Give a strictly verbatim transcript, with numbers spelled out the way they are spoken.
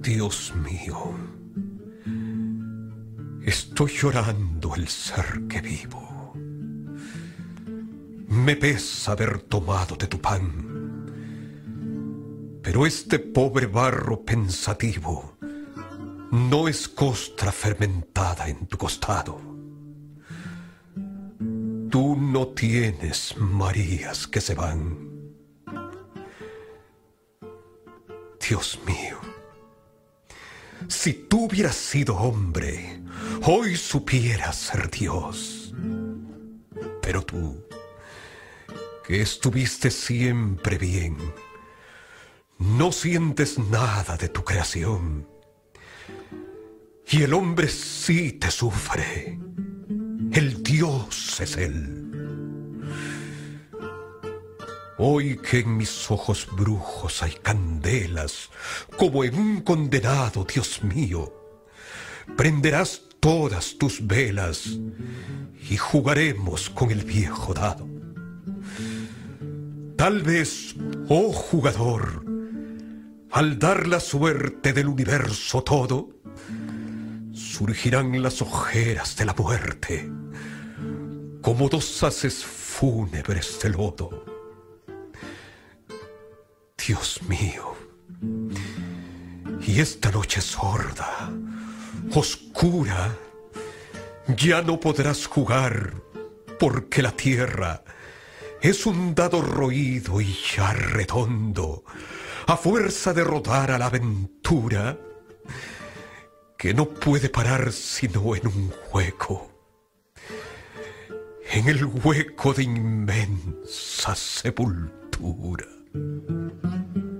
Dios mío, estoy llorando el ser que vivo. Me pesa haber tomado de tu pan, pero este pobre barro pensativo no es costra fermentada en tu costado. Tú no tienes Marías que se van. Dios mío, si tú hubieras sido hombre, hoy supieras ser Dios. Pero tú, que estuviste siempre bien, no sientes nada de tu creación. Y el hombre sí te sufre. El Dios es Él. Hoy que en mis ojos brujos hay candelas, como en un condenado, Dios mío, prenderás todas tus velas y jugaremos con el viejo dado. Tal vez, oh jugador, al dar la suerte del universo todo, surgirán las ojeras de la muerte, como dos haces fúnebres de lodo. Dios mío, y esta noche sorda, oscura, ya no podrás jugar, porque la tierra es un dado roído y ya redondo, a fuerza de rodar a la aventura, que no puede parar sino en un hueco, en el hueco de inmensa sepultura.